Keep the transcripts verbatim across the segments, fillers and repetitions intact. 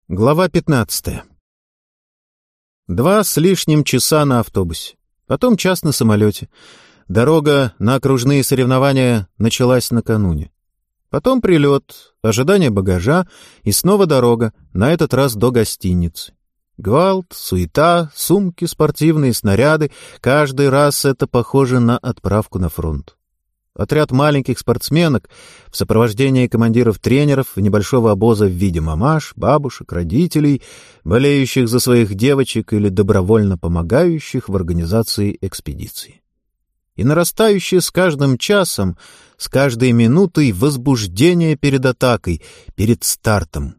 Глава пятнадцатая. Два с лишним часа на автобусе, потом час на самолете. Дорога на окружные соревнования началась накануне. Потом прилет, ожидание багажа и снова дорога, на этот раз до гостиницы. Гвалт, суета, сумки, спортивные снаряды — каждый раз это похоже на отправку на фронт. Отряд маленьких спортсменок в сопровождении командиров-тренеров небольшого обоза в виде мамаш, бабушек, родителей, болеющих за своих девочек или добровольно помогающих в организации экспедиции. И нарастающее с каждым часом, с каждой минутой возбуждение перед атакой, перед стартом.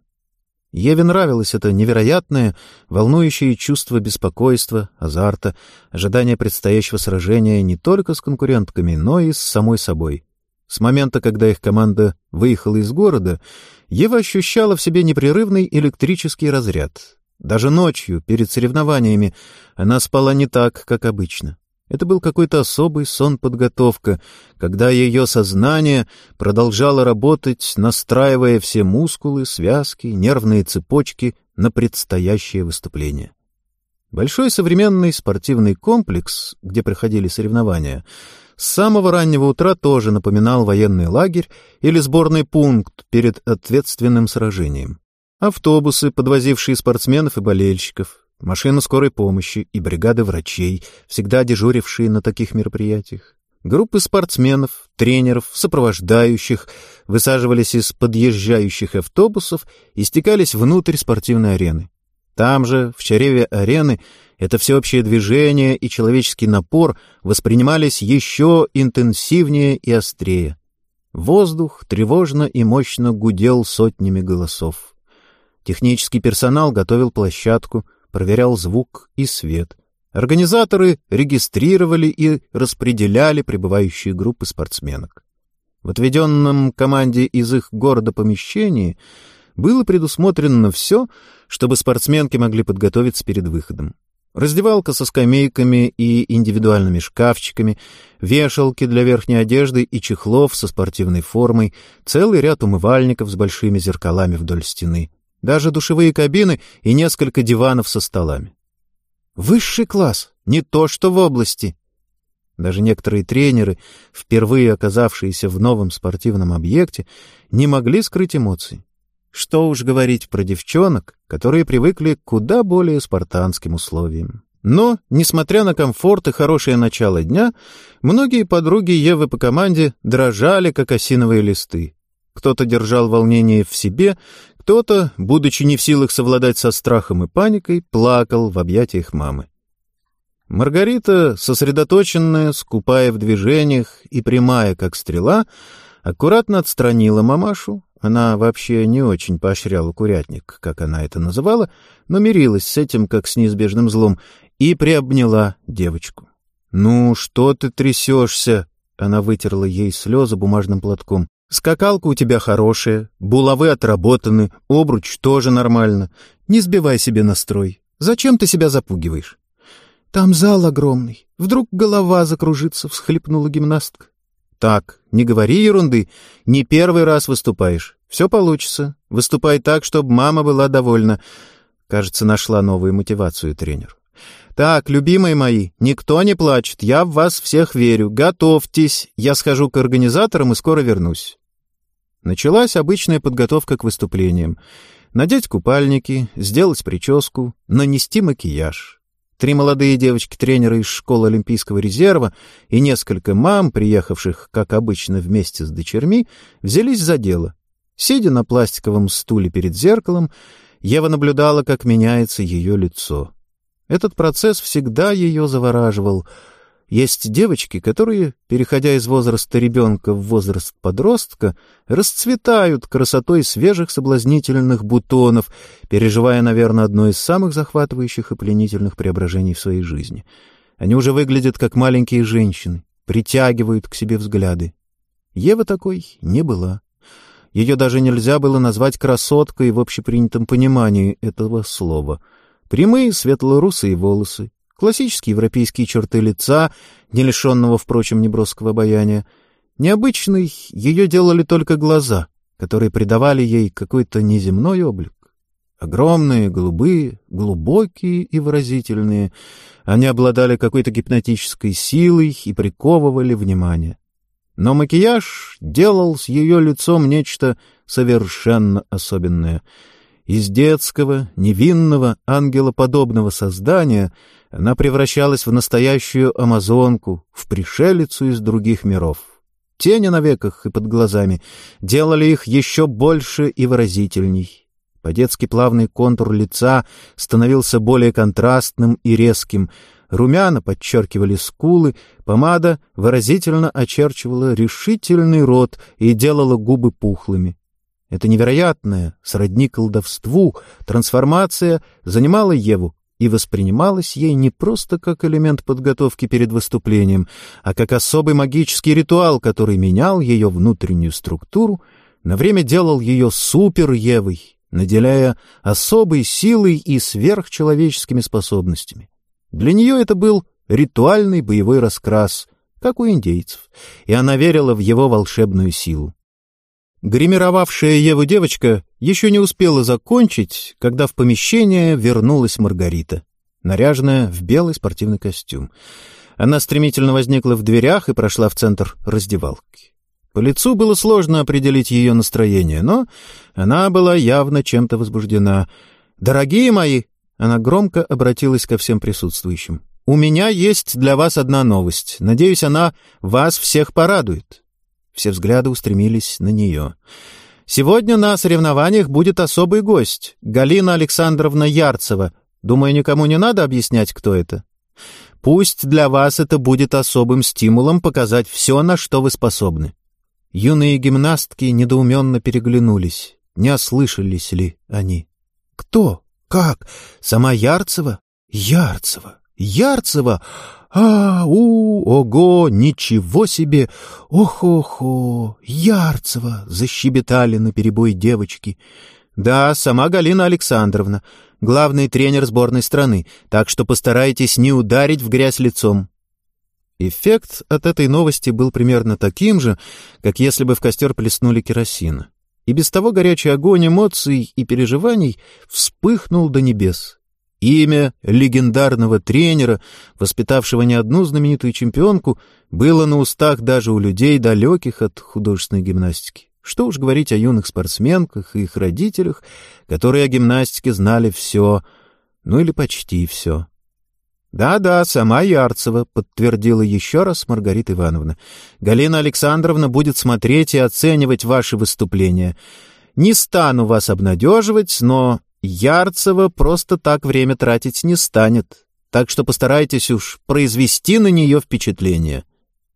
Еве нравилось это невероятное, волнующее чувство беспокойства, азарта, ожидания предстоящего сражения не только с конкурентками, но и с самой собой. С момента, когда их команда выехала из города, Ева ощущала в себе непрерывный электрический разряд. Даже ночью, перед соревнованиями, она спала не так, как обычно. Это был какой-то особый сон-подготовка, когда ее сознание продолжало работать, настраивая все мускулы, связки, нервные цепочки на предстоящее выступление. Большой современный спортивный комплекс, где проходили соревнования, с самого раннего утра тоже напоминал военный лагерь или сборный пункт перед ответственным сражением. Автобусы, подвозившие спортсменов и болельщиков, машины скорой помощи и бригады врачей, всегда дежурившие на таких мероприятиях. Группы спортсменов, тренеров, сопровождающих высаживались из подъезжающих автобусов и стекались внутрь спортивной арены. Там же, в чреве арены, это всеобщее движение и человеческий напор воспринимались еще интенсивнее и острее. Воздух тревожно и мощно гудел сотнями голосов. Технический персонал готовил площадку, проверял звук и свет. Организаторы регистрировали и распределяли прибывающие группы спортсменок. В отведенном команде из их города помещении было предусмотрено все, чтобы спортсменки могли подготовиться перед выходом. Раздевалка со скамейками и индивидуальными шкафчиками, вешалки для верхней одежды и чехлов со спортивной формой, целый ряд умывальников с большими зеркалами вдоль стены. Даже душевые кабины и несколько диванов со столами. Высший класс, не то что в области. Даже некоторые тренеры, впервые оказавшиеся в новом спортивном объекте, не могли скрыть эмоций. Что уж говорить про девчонок, которые привыкли к куда более спартанским условиям. Но, несмотря на комфорт и хорошее начало дня, многие подруги Евы по команде дрожали, как осиновые листы. Кто-то держал волнение в себе, кто-то, будучи не в силах совладать со страхом и паникой, плакал в объятиях мамы. Маргарита, сосредоточенная, скупая в движениях и прямая, как стрела, аккуратно отстранила мамашу. Она вообще не очень поощряла курятник, как она это называла, но мирилась с этим, как с неизбежным злом, и приобняла девочку. «Ну, что ты трясешься?» Она вытерла ей слезы бумажным платком. «Скакалка у тебя хорошая, булавы отработаны, обруч тоже нормально. Не сбивай себе настрой. Зачем ты себя запугиваешь?» «Там зал огромный. Вдруг голова закружится», — всхлипнула гимнастка. «Так, не говори ерунды. Не первый раз выступаешь. Все получится. Выступай так, чтобы мама была довольна». Кажется, нашла новую мотивацию тренер. «Так, любимые мои, никто не плачет. Я в вас всех верю. Готовьтесь. Я схожу к организаторам и скоро вернусь». Началась обычная подготовка к выступлениям. Надеть купальники, сделать прическу, нанести макияж. Три молодые девочки-тренеры из школы Олимпийского резерва и несколько мам, приехавших, как обычно, вместе с дочерьми, взялись за дело. Сидя на пластиковом стуле перед зеркалом, Ева наблюдала, как меняется ее лицо. Этот процесс всегда ее завораживал. Есть девочки, которые, переходя из возраста ребенка в возраст подростка, расцветают красотой свежих соблазнительных бутонов, переживая, наверное, одно из самых захватывающих и пленительных преображений в своей жизни. Они уже выглядят как маленькие женщины, притягивают к себе взгляды. Ева такой не была. Ее даже нельзя было назвать красоткой в общепринятом понимании этого слова. Прямые светло-русые волосы, классические европейские черты лица, не лишенного, впрочем, неброского обаяния. Необычной ее делали только глаза, которые придавали ей какой-то неземной облик. Огромные, голубые, глубокие и выразительные. Они обладали какой-то гипнотической силой и приковывали внимание. Но макияж делал с ее лицом нечто совершенно особенное. Из детского, невинного, ангелоподобного создания она превращалась в настоящую амазонку, в пришелицу из других миров. Тени на веках и под глазами делали их еще больше и выразительней. По-детски плавный контур лица становился более контрастным и резким. Румяна подчеркивали скулы, помада выразительно очерчивала решительный рот и делала губы пухлыми. Эта невероятная, сродни колдовству, трансформация занимала Еву и воспринималась ей не просто как элемент подготовки перед выступлением, а как особый магический ритуал, который менял ее внутреннюю структуру, на время делал ее супер-Евой, наделяя особой силой и сверхчеловеческими способностями. Для нее это был ритуальный боевой раскрас, как у индейцев, и она верила в его волшебную силу. Гримировавшая Еву девочка еще не успела закончить, когда в помещение вернулась Маргарита, наряженная в белый спортивный костюм. Она стремительно возникла в дверях и прошла в центр раздевалки. По лицу было сложно определить ее настроение, но она была явно чем-то возбуждена. «Дорогие мои!» — она громко обратилась ко всем присутствующим. «У меня есть для вас одна новость. Надеюсь, она вас всех порадует». Все взгляды устремились на нее. «Сегодня на соревнованиях будет особый гость — Галина Александровна Ярцева. Думаю, никому не надо объяснять, кто это. Пусть для вас это будет особым стимулом показать все, на что вы способны». Юные гимнастки недоуменно переглянулись. Не ослышались ли они? «Кто? Как? Сама Ярцева? Ярцева! Ярцева! А, у, ого, ничего себе! Ох-охо! Ярцева!» — защебетали наперебой девочки. «Да, сама Галина Александровна, главный тренер сборной страны, так что постарайтесь не ударить в грязь лицом». Эффект от этой новости был примерно таким же, как если бы в костер плеснули керосина. И без того горячий огонь эмоций и переживаний вспыхнул до небес. Имя легендарного тренера, воспитавшего не одну знаменитую чемпионку, было на устах даже у людей, далеких от художественной гимнастики. Что уж говорить о юных спортсменках и их родителях, которые о гимнастике знали все, ну или почти все. «Да-да, сама Ярцева», — подтвердила еще раз Маргарита Ивановна. «Галина Александровна будет смотреть и оценивать ваши выступления. Не стану вас обнадеживать, но Ярцева просто так время тратить не станет, так что постарайтесь уж произвести на нее впечатление».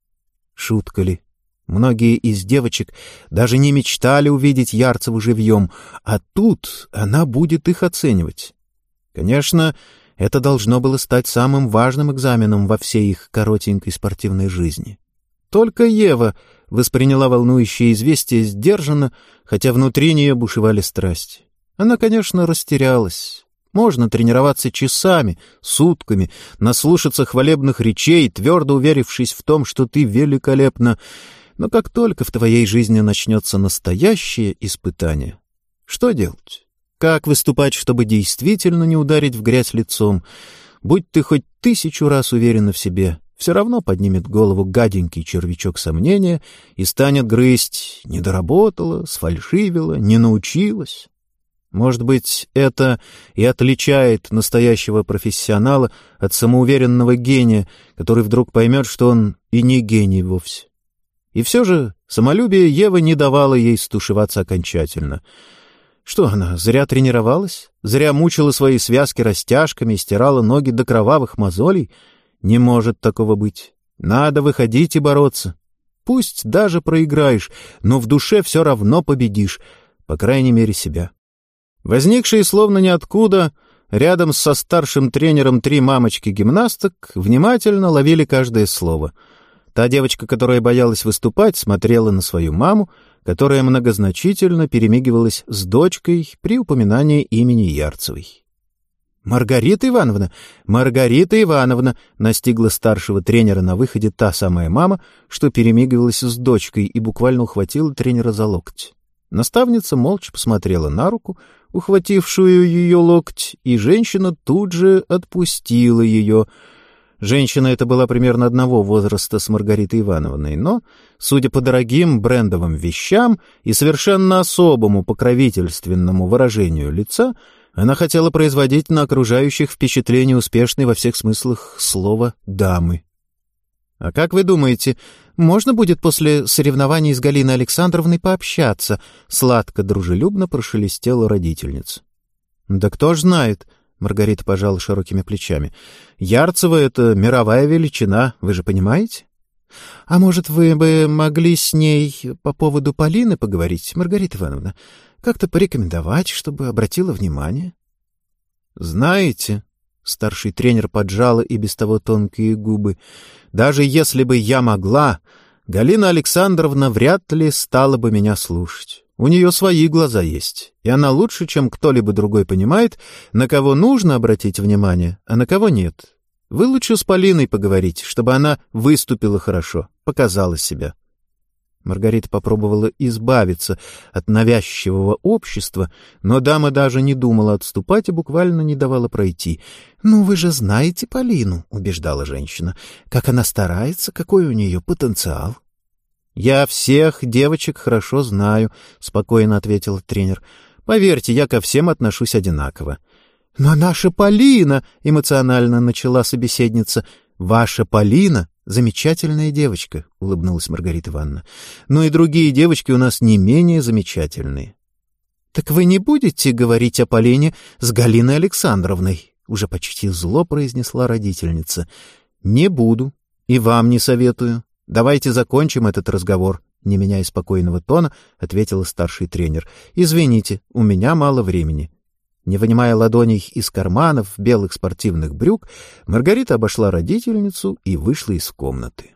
Шутка ли? Многие из девочек даже не мечтали увидеть Ярцеву живьем, а тут она будет их оценивать. Конечно, это должно было стать самым важным экзаменом во всей их коротенькой спортивной жизни. Только Ева восприняла волнующее известие сдержанно, хотя внутри нее бушевали страсти. Она, конечно, растерялась. Можно тренироваться часами, сутками, наслушаться хвалебных речей, твердо уверившись в том, что ты великолепна. Но как только в твоей жизни начнется настоящее испытание, что делать? Как выступать, чтобы действительно не ударить в грязь лицом? Будь ты хоть тысячу раз уверена в себе, все равно поднимет голову гаденький червячок сомнения и станет грызть: не доработала, сфальшивила, не научилась. Может быть, это и отличает настоящего профессионала от самоуверенного гения, который вдруг поймет, что он и не гений вовсе. И все же самолюбие Евы не давало ей стушеваться окончательно. Что она, зря тренировалась? Зря мучила свои связки растяжками и стирала ноги до кровавых мозолей? Не может такого быть. Надо выходить и бороться. Пусть даже проиграешь, но в душе все равно победишь, по крайней мере, себя. Возникшие словно ниоткуда, рядом со старшим тренером три мамочки-гимнасток внимательно ловили каждое слово. Та девочка, которая боялась выступать, смотрела на свою маму, которая многозначительно перемигивалась с дочкой при упоминании имени Ярцевой. «Маргарита Ивановна! Маргарита Ивановна!» настигла старшего тренера на выходе та самая мама, что перемигивалась с дочкой и буквально ухватила тренера за локоть. Наставница молча посмотрела на руку, ухватившую ее локоть, и женщина тут же отпустила ее. Женщина эта была примерно одного возраста с Маргаритой Ивановной, но, судя по дорогим брендовым вещам и совершенно особому покровительственному выражению лица, она хотела производить на окружающих впечатление успешной во всех смыслах слова «дамы». «А как вы думаете, можно будет после соревнований с Галиной Александровной пообщаться?» — сладко-дружелюбно прошелестела родительница. «Да кто ж знает», — Маргарита пожала широкими плечами. «Ярцева — это мировая величина, вы же понимаете?» «А может, вы бы могли с ней по поводу Полины поговорить, Маргарита Ивановна? Как-то порекомендовать, чтобы обратила внимание?» «Знаете...» — старший тренер поджала и без того тонкие губы. «Даже если бы я могла, Галина Александровна вряд ли стала бы меня слушать. У нее свои глаза есть, и она лучше, чем кто-либо другой понимает, на кого нужно обратить внимание, а на кого нет. Вы лучше с Полиной поговорите, чтобы она выступила хорошо, показала себя». Маргарита попробовала избавиться от навязчивого общества, но дама даже не думала отступать и буквально не давала пройти. «Ну, вы же знаете Полину», — убеждала женщина, — «как она старается, какой у нее потенциал». «Я всех девочек хорошо знаю», — спокойно ответил тренер. «Поверьте, я ко всем отношусь одинаково». «Но наша Полина», — эмоционально начала собеседница, — «ваша Полина — замечательная девочка», — улыбнулась Маргарита Ивановна. «Но и другие девочки у нас не менее замечательные». «Так вы не будете говорить о Полине с Галиной Александровной?» — уже почти зло произнесла родительница. «Не буду. И вам не советую. Давайте закончим этот разговор», — не меняя спокойного тона, ответила старший тренер. «Извините, у меня мало времени». Не вынимая ладоней из карманов белых спортивных брюк, Маргарита обошла родительницу и вышла из комнаты.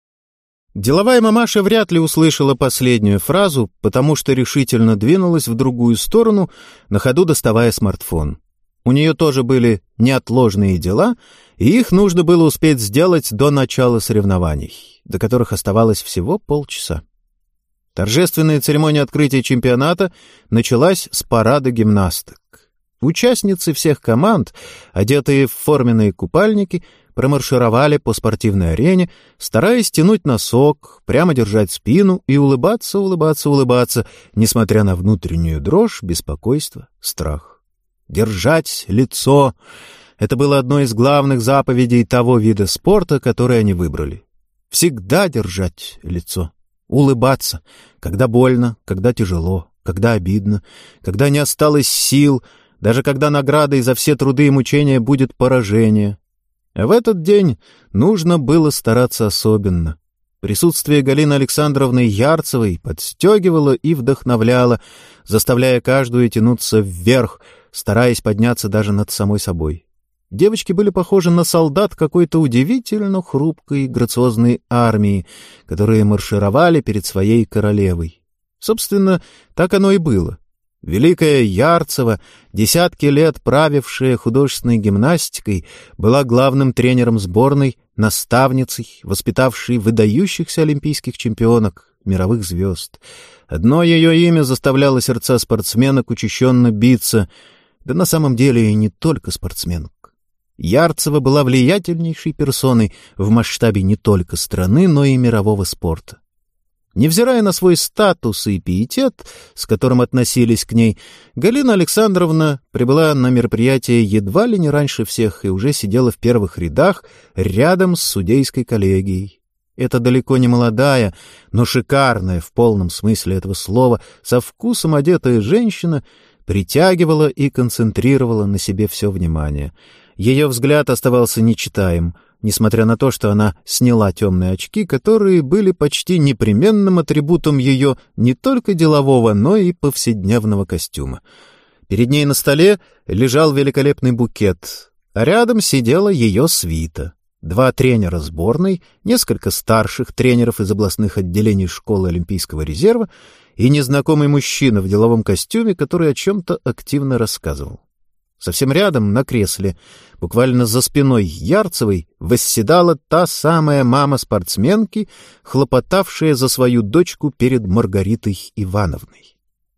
Деловая мамаша вряд ли услышала последнюю фразу, потому что решительно двинулась в другую сторону, на ходу доставая смартфон. У нее тоже были неотложные дела, и их нужно было успеть сделать до начала соревнований, до которых оставалось всего полчаса. Торжественная церемония открытия чемпионата началась с парада гимнасток. Участницы всех команд, одетые в форменные купальники, промаршировали по спортивной арене, стараясь тянуть носок, прямо держать спину и улыбаться, улыбаться, улыбаться, несмотря на внутреннюю дрожь, беспокойство, страх. Держать лицо — это было одной из главных заповедей того вида спорта, который они выбрали. Всегда держать лицо, улыбаться, когда больно, когда тяжело, когда обидно, когда не осталось сил, даже когда наградой за все труды и мучения будет поражение. А в этот день нужно было стараться особенно. Присутствие Галины Александровны Ярцевой подстегивало и вдохновляло, заставляя каждую тянуться вверх, стараясь подняться даже над самой собой. Девочки были похожи на солдат какой-то удивительно хрупкой, грациозной армии, которые маршировали перед своей королевой. Собственно, так оно и было. Великая Ярцева, десятки лет правившая художественной гимнастикой, была главным тренером сборной, наставницей, воспитавшей выдающихся олимпийских чемпионок, мировых звезд. Одно ее имя заставляло сердца спортсменок учащенно биться, да на самом деле и не только спортсменок. Ярцева была влиятельнейшей персоной в масштабе не только страны, но и мирового спорта. Невзирая на свой статус и пиетет, с которым относились к ней, Галина Александровна прибыла на мероприятие едва ли не раньше всех и уже сидела в первых рядах рядом с судейской коллегией. Эта далеко не молодая, но шикарная в полном смысле этого слова, со вкусом одетая женщина притягивала и концентрировала на себе все внимание. Ее взгляд оставался нечитаем, несмотря на то, что она сняла темные очки, которые были почти непременным атрибутом ее не только делового, но и повседневного костюма. Перед ней на столе лежал великолепный букет, а рядом сидела ее свита. Два тренера сборной, несколько старших тренеров из областных отделений школы Олимпийского резерва и незнакомый мужчина в деловом костюме, который о чем-то активно рассказывал. Совсем рядом, на кресле, буквально за спиной Ярцевой, восседала та самая мама спортсменки, хлопотавшая за свою дочку перед Маргаритой Ивановной.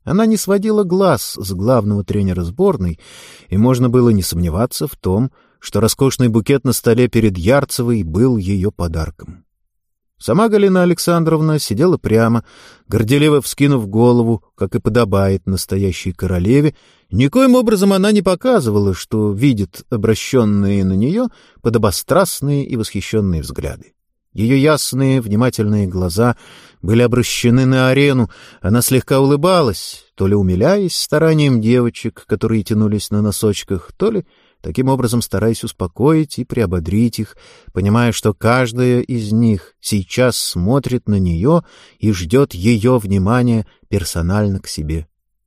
Она не сводила глаз с главного тренера сборной, и можно было не сомневаться в том, что роскошный букет на столе перед Ярцевой был ее подарком. Сама Галина Александровна сидела прямо, горделиво вскинув голову, как и подобает настоящей королеве. Никоим образом она не показывала, что видит обращенные на нее подобострастные и восхищенные взгляды. Ее ясные, внимательные глаза были обращены на арену. Она слегка улыбалась, то ли умиляясь стараниям девочек, которые тянулись на носочках, то ли таким образом стараясь успокоить и приободрить их, понимая, что каждая из них сейчас смотрит на нее и ждет ее внимания персонально к себе.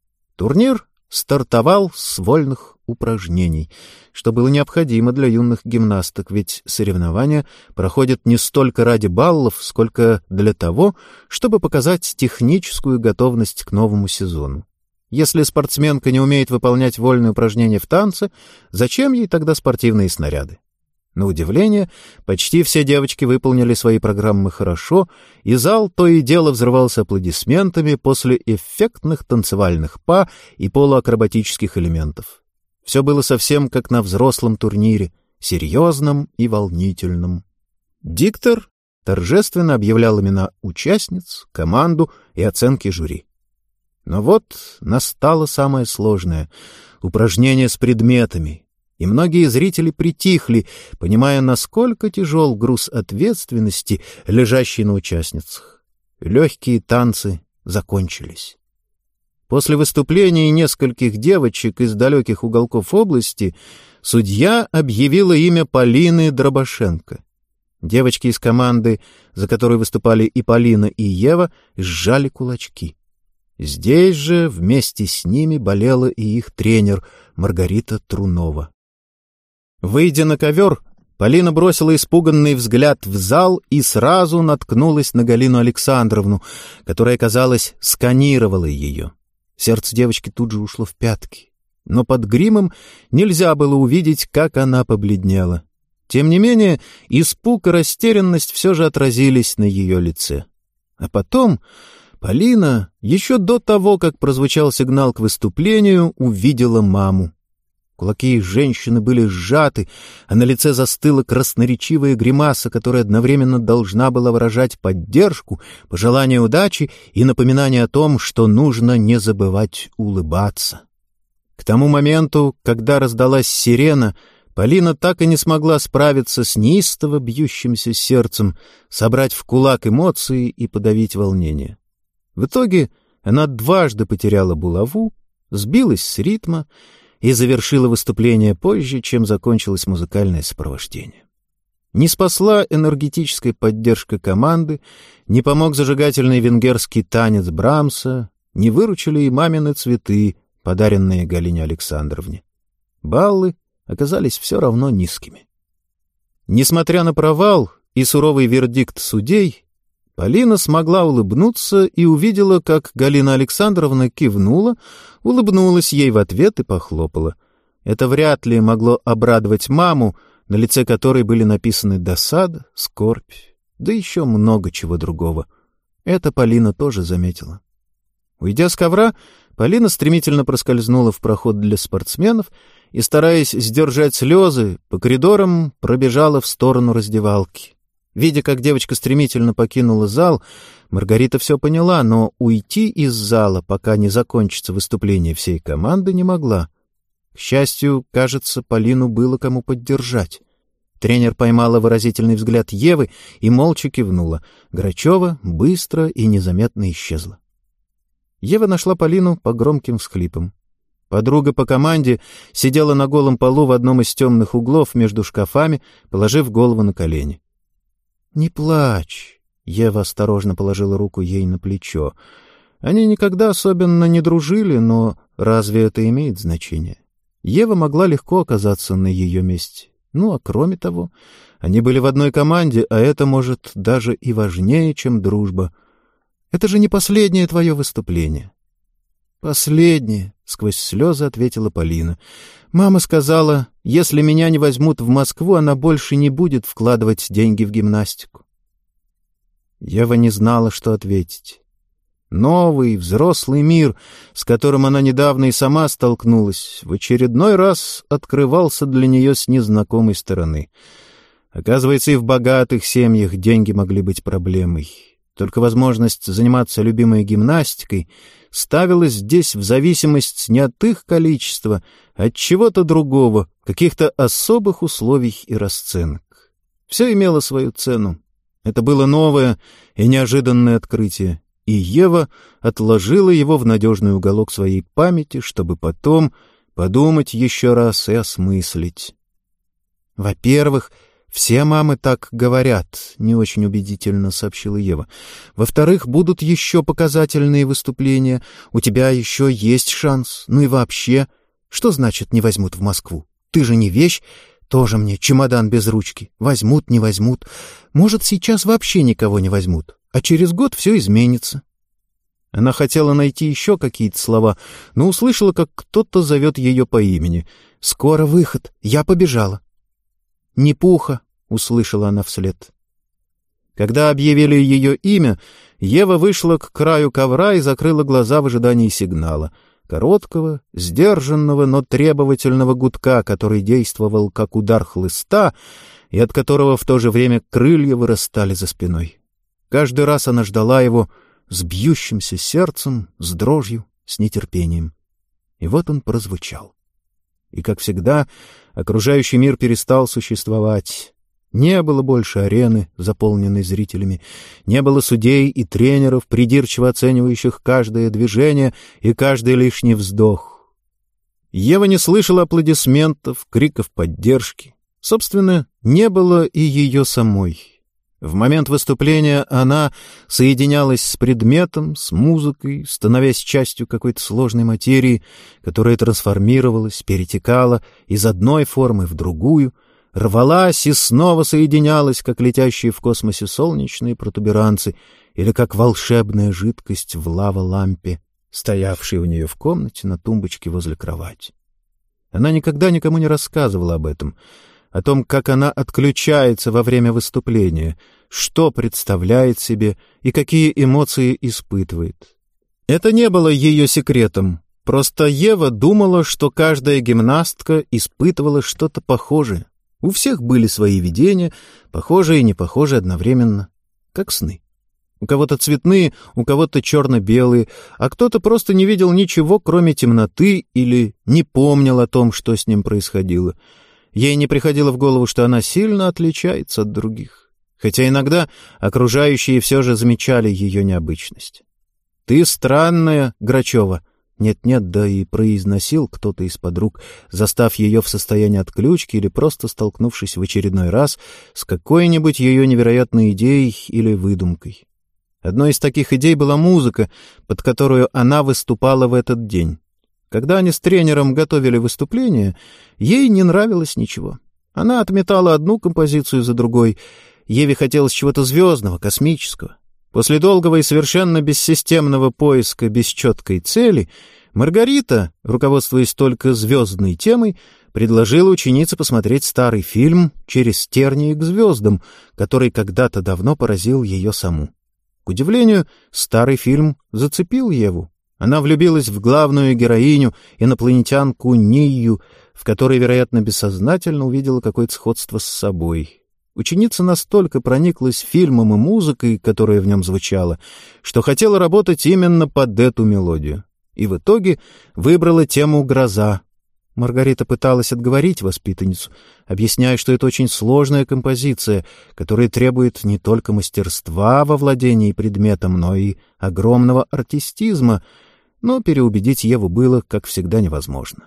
Турнир стартовал с вольных упражнений, что было необходимо для юных гимнасток, ведь соревнования проходят не столько ради баллов, сколько для того, чтобы показать техническую готовность к новому сезону. Если спортсменка не умеет выполнять вольные упражнения в танце, зачем ей тогда спортивные снаряды? На удивление, почти все девочки выполнили свои программы хорошо, и зал то и дело взрывался аплодисментами после эффектных танцевальных па и полуакробатических элементов. Все было совсем как на взрослом турнире, серьезном и волнительном. Диктор торжественно объявлял имена участниц, команду и оценки жюри. Но вот настало самое сложное — упражнение с предметами, и многие зрители притихли, понимая, насколько тяжел груз ответственности, лежащий на участницах. Легкие танцы закончились. После выступления нескольких девочек из далеких уголков области судья объявила имя Полины Дробошенко. Девочки из команды, за которой выступали и Полина, и Ева, сжали кулачки. Здесь же вместе с ними болела и их тренер Маргарита Трунова. Выйдя на ковер, Полина бросила испуганный взгляд в зал и сразу наткнулась на Галину Александровну, которая, казалось, сканировала ее. Сердце девочки тут же ушло в пятки, но под гримом нельзя было увидеть, как она побледнела. Тем не менее, испуг и растерянность все же отразились на ее лице. А потом Полина, еще до того, как прозвучал сигнал к выступлению, увидела маму. Кулаки женщины были сжаты, а на лице застыла красноречивая гримаса, которая одновременно должна была выражать поддержку, пожелание удачи и напоминание о том, что нужно не забывать улыбаться. К тому моменту, когда раздалась сирена, Полина так и не смогла справиться с неистово бьющимся сердцем, собрать в кулак эмоции и подавить волнение. В итоге она дважды потеряла булаву, сбилась с ритма и завершила выступление позже, чем закончилось музыкальное сопровождение. Не спасла энергетическая поддержка команды, не помог зажигательный венгерский танец Брамса, не выручили и мамины цветы, подаренные Галине Александровне. Баллы оказались все равно низкими. Несмотря на провал и суровый вердикт судей, Полина смогла улыбнуться и увидела, как Галина Александровна кивнула, улыбнулась ей в ответ и похлопала. Это вряд ли могло обрадовать маму, на лице которой были написаны досада, скорбь, да еще много чего другого. Это Полина тоже заметила. Уйдя с ковра, Полина стремительно проскользнула в проход для спортсменов и, стараясь сдержать слезы, по коридорам пробежала в сторону раздевалки. Видя, как девочка стремительно покинула зал, Маргарита все поняла, но уйти из зала, пока не закончится выступление всей команды, не могла. К счастью, кажется, Полину было кому поддержать. Тренер поймала выразительный взгляд Евы и молча кивнула. Грачева быстро и незаметно исчезла. Ева нашла Полину по громким всхлипам. Подруга по команде сидела на голом полу в одном из темных углов между шкафами, положив голову на колени. «Не плачь!» — Ева осторожно положила руку ей на плечо. Они никогда особенно не дружили, но разве это имеет значение? Ева могла легко оказаться на ее месте. Ну, а кроме того, они были в одной команде, а это, может, даже и важнее, чем дружба. Это же не последнее твое выступление. «Последнее», — сквозь слезы ответила Полина. «Мама сказала, если меня не возьмут в Москву, она больше не будет вкладывать деньги в гимнастику». Ева не знала, что ответить. Новый, взрослый мир, с которым она недавно и сама столкнулась, в очередной раз открывался для нее с незнакомой стороны. Оказывается, и в богатых семьях деньги могли быть проблемой. Только возможность заниматься любимой гимнастикой ставилась здесь в зависимость не от их количества, а от чего-то другого, каких-то особых условий и расценок. Все имело свою цену. Это было новое и неожиданное открытие, и Ева отложила его в надежный уголок своей памяти, чтобы потом подумать еще раз и осмыслить. «Во-первых, все мамы так говорят», — не очень убедительно сообщила Ева. «Во-вторых, будут еще показательные выступления. У тебя еще есть шанс. Ну и вообще, что значит не возьмут в Москву? Ты же не вещь. Тоже мне чемодан без ручки. Возьмут, не возьмут. Может, сейчас вообще никого не возьмут, а через год все изменится». Она хотела найти еще какие-то слова, но услышала, как кто-то зовет ее по имени. «Скоро выход. Я побежала». «Не пуха», — услышала она вслед. Когда объявили ее имя, Ева вышла к краю ковра и закрыла глаза в ожидании сигнала. Короткого, сдержанного, но требовательного гудка, который действовал как удар хлыста и от которого в то же время крылья вырастали за спиной. Каждый раз она ждала его с бьющимся сердцем, с дрожью, с нетерпением. И вот он прозвучал. И, как всегда, окружающий мир перестал существовать. Не было больше арены, заполненной зрителями, не было судей и тренеров, придирчиво оценивающих каждое движение и каждый лишний вздох. Ева не слышала аплодисментов, криков поддержки. Собственно, не было и ее самой. В момент выступления она соединялась с предметом, с музыкой, становясь частью какой-то сложной материи, которая трансформировалась, перетекала из одной формы в другую, рвалась и снова соединялась, как летящие в космосе солнечные протуберанцы или как волшебная жидкость в лава-лампе, стоявшей у нее в комнате на тумбочке возле кровати. Она никогда никому не рассказывала об этом, о том, как она отключается во время выступления, что представляет себе и какие эмоции испытывает. Это не было ее секретом, просто Ева думала, что каждая гимнастка испытывала что-то похожее. У всех были свои видения, похожие и непохожие одновременно, как сны. У кого-то цветные, у кого-то черно-белые, а кто-то просто не видел ничего, кроме темноты, или не помнил о том, что с ним происходило. Ей не приходило в голову, что она сильно отличается от других, хотя иногда окружающие все же замечали ее необычность. «Ты странная, Грачева». Нет-нет, да и произносил кто-то из подруг, застав ее в состоянии отключки или просто столкнувшись в очередной раз с какой-нибудь ее невероятной идеей или выдумкой. Одной из таких идей была музыка, под которую она выступала в этот день. Когда они с тренером готовили выступление, ей не нравилось ничего. Она отметала одну композицию за другой. Еве хотелось чего-то звездного, космического. После долгого и совершенно бессистемного поиска без четкой цели Маргарита, руководствуясь только звездной темой, предложила ученице посмотреть старый фильм «Через тернии к звездам», который когда-то давно поразил ее саму. К удивлению, старый фильм зацепил Еву. Она влюбилась в главную героиню, инопланетянку Нию, в которой, вероятно, бессознательно увидела какое-то сходство с собой. Ученица настолько прониклась фильмом и музыкой, которая в нем звучала, что хотела работать именно под эту мелодию. И в итоге выбрала тему «Гроза». Маргарита пыталась отговорить воспитанницу, объясняя, что это очень сложная композиция, которая требует не только мастерства во владении предметом, но и огромного артистизма, но переубедить Еву было, как всегда, невозможно.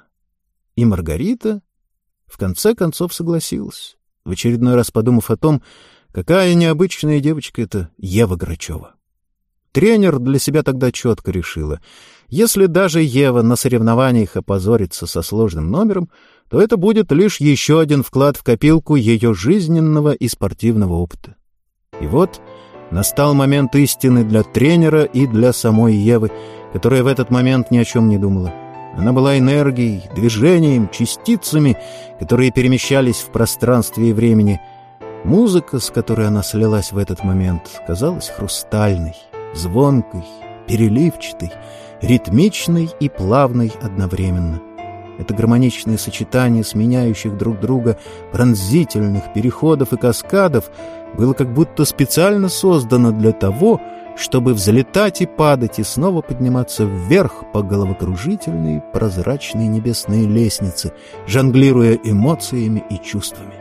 И Маргарита в конце концов согласилась, в очередной раз подумав о том, какая необычная девочка эта Ева Грачева. Тренер для себя тогда четко решила: если даже Ева на соревнованиях опозорится со сложным номером, то это будет лишь еще один вклад в копилку ее жизненного и спортивного опыта. И вот настал момент истины для тренера и для самой Евы, которая в этот момент ни о чем не думала. Она была энергией, движением, частицами, которые перемещались в пространстве и времени. Музыка, с которой она слилась в этот момент, казалась хрустальной, звонкой, переливчатой, ритмичной и плавной одновременно. Это гармоничное сочетание сменяющих друг друга пронзительных переходов и каскадов было как будто специально создано для того, чтобы взлетать и падать и снова подниматься вверх по головокружительной прозрачной небесной лестнице, жонглируя эмоциями и чувствами.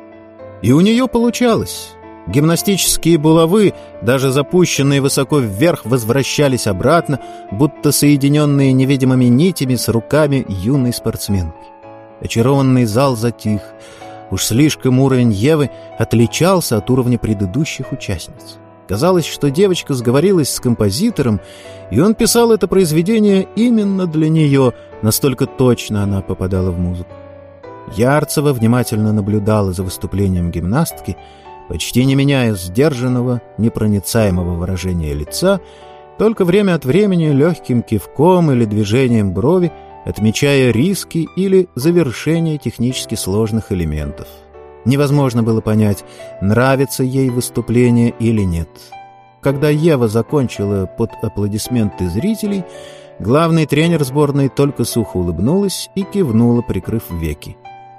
И у нее получалось. Гимнастические булавы, даже запущенные высоко вверх, возвращались обратно, будто соединенные невидимыми нитями с руками юной спортсменки. Очарованный зал затих. Уж слишком уровень Евы отличался от уровня предыдущих участниц. Казалось, что девочка сговорилась с композитором, и он писал это произведение именно для нее, настолько точно она попадала в музыку. Ярцева внимательно наблюдала за выступлением гимнастки, почти не меняя сдержанного, непроницаемого выражения лица, только время от времени легким кивком или движением брови, отмечая риски или завершение технически сложных элементов. Невозможно было понять, нравится ей выступление или нет. Когда Ева закончила под аплодисменты зрителей, главный тренер сборной только сухо улыбнулась и кивнула, прикрыв веки.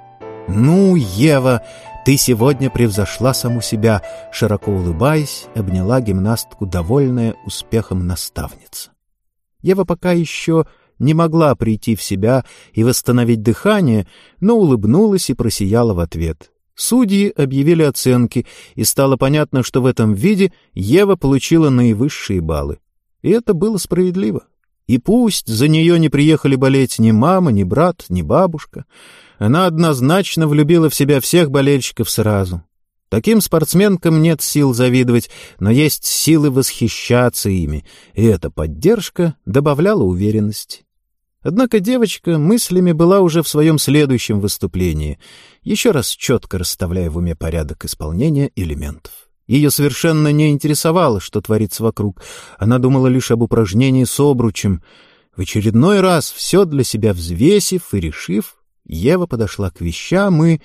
«Ну, Ева, ты сегодня превзошла саму себя», — широко улыбаясь, обняла гимнастку, довольная успехом наставница. Ева пока еще не могла прийти в себя и восстановить дыхание, но улыбнулась и просияла в ответ. Судьи объявили оценки, и стало понятно, что в этом виде Ева получила наивысшие баллы. И это было справедливо. И пусть за нее не приехали болеть ни мама, ни брат, ни бабушка, она однозначно влюбила в себя всех болельщиков сразу. Таким спортсменкам нет сил завидовать, но есть силы восхищаться ими, и эта поддержка добавляла уверенности. Однако девочка мыслями была уже в своем следующем выступлении, еще раз четко расставляя в уме порядок исполнения элементов. Ее совершенно не интересовало, что творится вокруг. Она думала лишь об упражнении с обручем. В очередной раз, все для себя взвесив и решив, Ева подошла к вещам и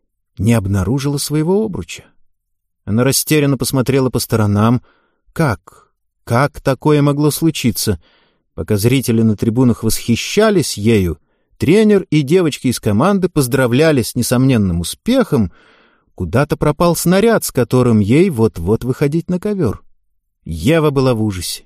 не обнаружила своего обруча. Она растерянно посмотрела по сторонам. Как? Как такое могло случиться? Пока зрители на трибунах восхищались ею, тренер и девочки из команды поздравляли с несомненным успехом, куда-то пропал снаряд, с которым ей вот-вот выходить на ковер. Ева была в ужасе.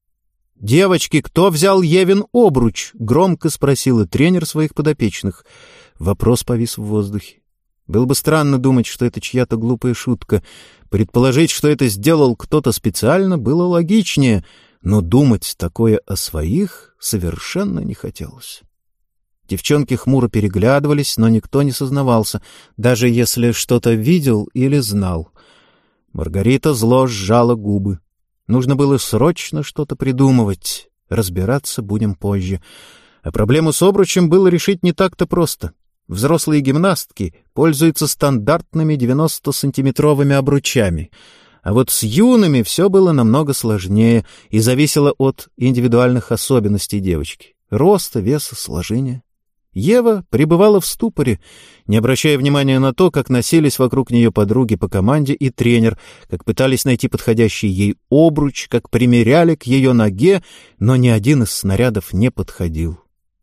«Девочки, кто взял Евин обруч?» — громко спросила тренер своих подопечных. Вопрос повис в воздухе. Было бы странно думать, что это чья-то глупая шутка. Предположить, что это сделал кто-то специально, было логичнее, но думать такое о своих совершенно не хотелось. Девчонки хмуро переглядывались, но никто не сознавался, даже если что-то видел или знал. Маргарита зло сжала губы. Нужно было срочно что-то придумывать. Разбираться будем позже. А проблему с обручем было решить не так-то просто. Взрослые гимнастки пользуются стандартными девяностосантиметровыми обручами. А вот с юными все было намного сложнее и зависело от индивидуальных особенностей девочки. Роста, веса, сложения. Ева пребывала в ступоре, не обращая внимания на то, как носились вокруг нее подруги по команде и тренер, как пытались найти подходящий ей обруч, как примеряли к ее ноге, но ни один из снарядов не подходил.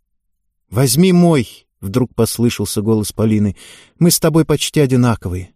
«Возьми мой!» — вдруг послышался голос Полины. «Мы с тобой почти одинаковые».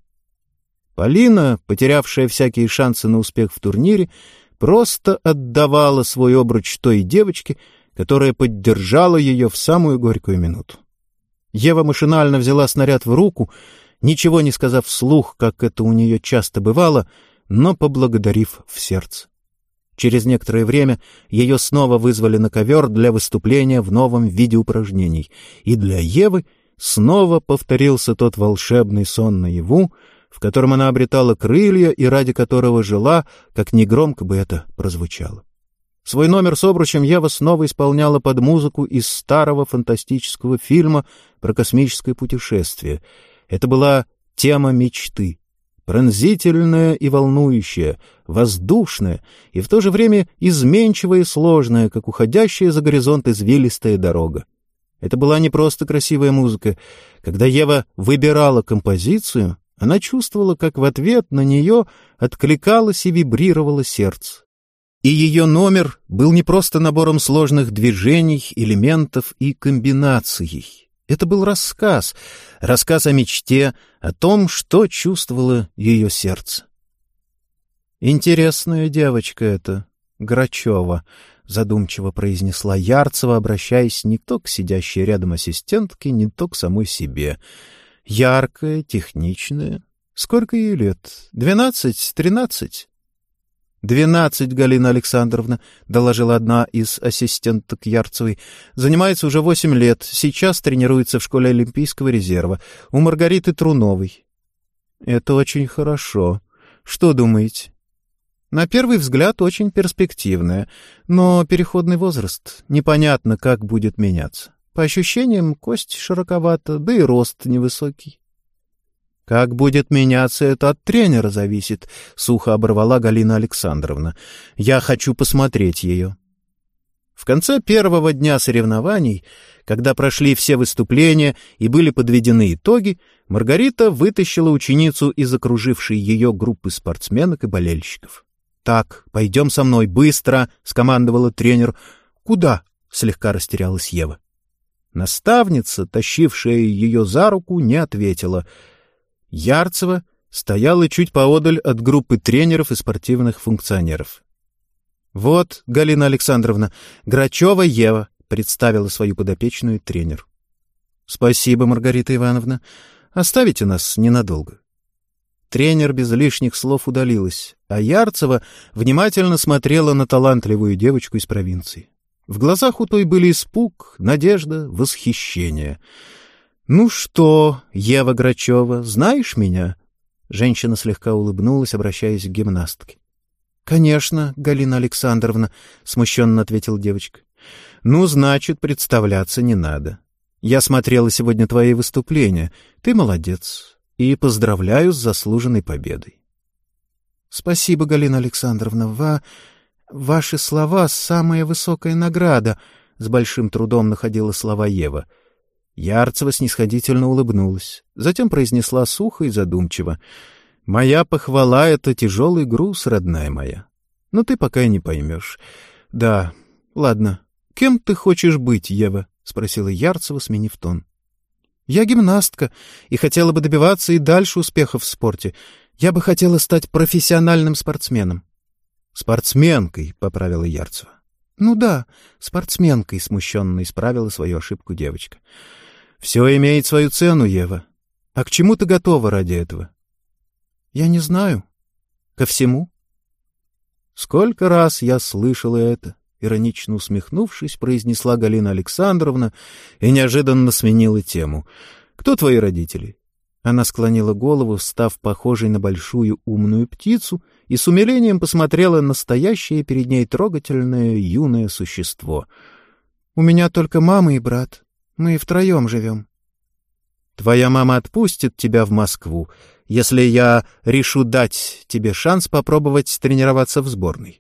Полина, потерявшая всякие шансы на успех в турнире, просто отдавала свой обруч той девочке, которая поддержала ее в самую горькую минуту. Ева машинально взяла снаряд в руку, ничего не сказав вслух, как это у нее часто бывало, но поблагодарив в сердце. Через некоторое время ее снова вызвали на ковер для выступления в новом виде упражнений, и для Евы снова повторился тот волшебный сон наяву, в котором она обретала крылья и ради которого жила, как негромко бы это прозвучало. Свой номер с обручем Ева снова исполняла под музыку из старого фантастического фильма про космическое путешествие. Это была тема мечты. Пронзительная и волнующая, воздушная и в то же время изменчивая и сложная, как уходящая за горизонт извилистая дорога. Это была не просто красивая музыка. Когда Ева выбирала композицию, она чувствовала, как в ответ на нее откликалось и вибрировало сердце. И ее номер был не просто набором сложных движений, элементов и комбинаций. Это был рассказ, рассказ о мечте, о том, что чувствовало ее сердце. «Интересная девочка эта, Грачева», — задумчиво произнесла Ярцева, обращаясь не то к сидящей рядом ассистентке, не то к самой себе. «Яркая, техничная. Сколько ей лет? Двенадцать? Тринадцать?» «Двенадцать, Галина Александровна», — доложила одна из ассистенток Ярцевой. «Занимается уже восемь лет. Сейчас тренируется в школе Олимпийского резерва. У Маргариты Труновой». «Это очень хорошо. Что думаете?» «На первый взгляд очень перспективная, но переходный возраст. Непонятно, как будет меняться. По ощущениям, кость широковата, да и рост невысокий». «Как будет меняться, это от тренера зависит», — сухо оборвала Галина Александровна. «Я хочу посмотреть ее». В конце первого дня соревнований, когда прошли все выступления и были подведены итоги, Маргарита вытащила ученицу из окружившей ее группы спортсменок и болельщиков. «Так, пойдем со мной, быстро!» — скомандовала тренер. «Куда?» — слегка растерялась Ева. Наставница, тащившая ее за руку, не ответила. Ярцева стояла чуть поодаль от группы тренеров и спортивных функционеров. «Вот, Галина Александровна, Грачева Ева», — представила свою подопечную тренер. «Спасибо, Маргарита Ивановна. Оставите нас ненадолго». Тренер без лишних слов удалилась, а Ярцева внимательно смотрела на талантливую девочку из провинции. В глазах у той были испуг, надежда, восхищение. «Ну что, Ева Грачева, знаешь меня?» Женщина слегка улыбнулась, обращаясь к гимнастке. «Конечно, Галина Александровна», — смущенно ответила девочка. «Ну, значит, представляться не надо. Я смотрела сегодня твои выступления. Ты молодец. И поздравляю с заслуженной победой». «Спасибо, Галина Александровна. Ва... Ваши слова — самая высокая награда», — с большим трудом находила слова Ева. Ярцева снисходительно улыбнулась, затем произнесла сухо и задумчиво. «Моя похвала — это тяжелый груз, родная моя. Но ты пока и не поймешь. Да, ладно. Кем ты хочешь быть, Ева?» — спросила Ярцева, сменив тон. «Я гимнастка и хотела бы добиваться и дальше успехов в спорте. Я бы хотела стать профессиональным спортсменом». «Спортсменкой», — поправила Ярцева. «Ну да, спортсменкой», — смущенно исправила свою ошибку девочка. «Все имеет свою цену, Ева. А к чему ты готова ради этого?» «Я не знаю. Ко всему». «Сколько раз я слышала это», — иронично усмехнувшись, произнесла Галина Александровна и неожиданно сменила тему. «Кто твои родители?» Она склонила голову, став похожей на большую умную птицу, и с умилением посмотрела на стоящее перед ней трогательное юное существо. «У меня только мама и брат. Мы втроем живем». «Твоя мама отпустит тебя в Москву, если я решу дать тебе шанс попробовать тренироваться в сборной».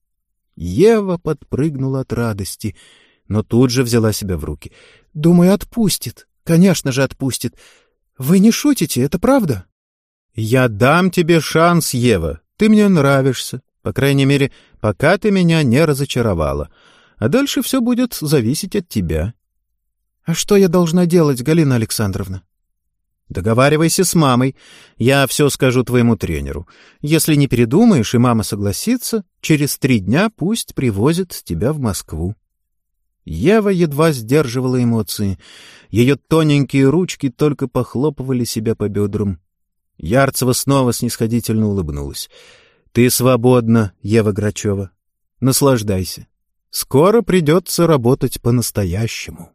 Ева подпрыгнула от радости, но тут же взяла себя в руки. «Думаю, отпустит. Конечно же, отпустит. Вы не шутите, это правда?» «Я дам тебе шанс, Ева. Ты мне нравишься. По крайней мере, пока ты меня не разочаровала. А дальше все будет зависеть от тебя». «А что я должна делать, Галина Александровна?» «Договаривайся с мамой. Я все скажу твоему тренеру. Если не передумаешь, и мама согласится, через три дня пусть привозит тебя в Москву». Ева едва сдерживала эмоции. Ее тоненькие ручки только похлопывали себя по бедрам. Ярцева снова снисходительно улыбнулась. «Ты свободна, Ева Грачева. Наслаждайся. Скоро придется работать по-настоящему».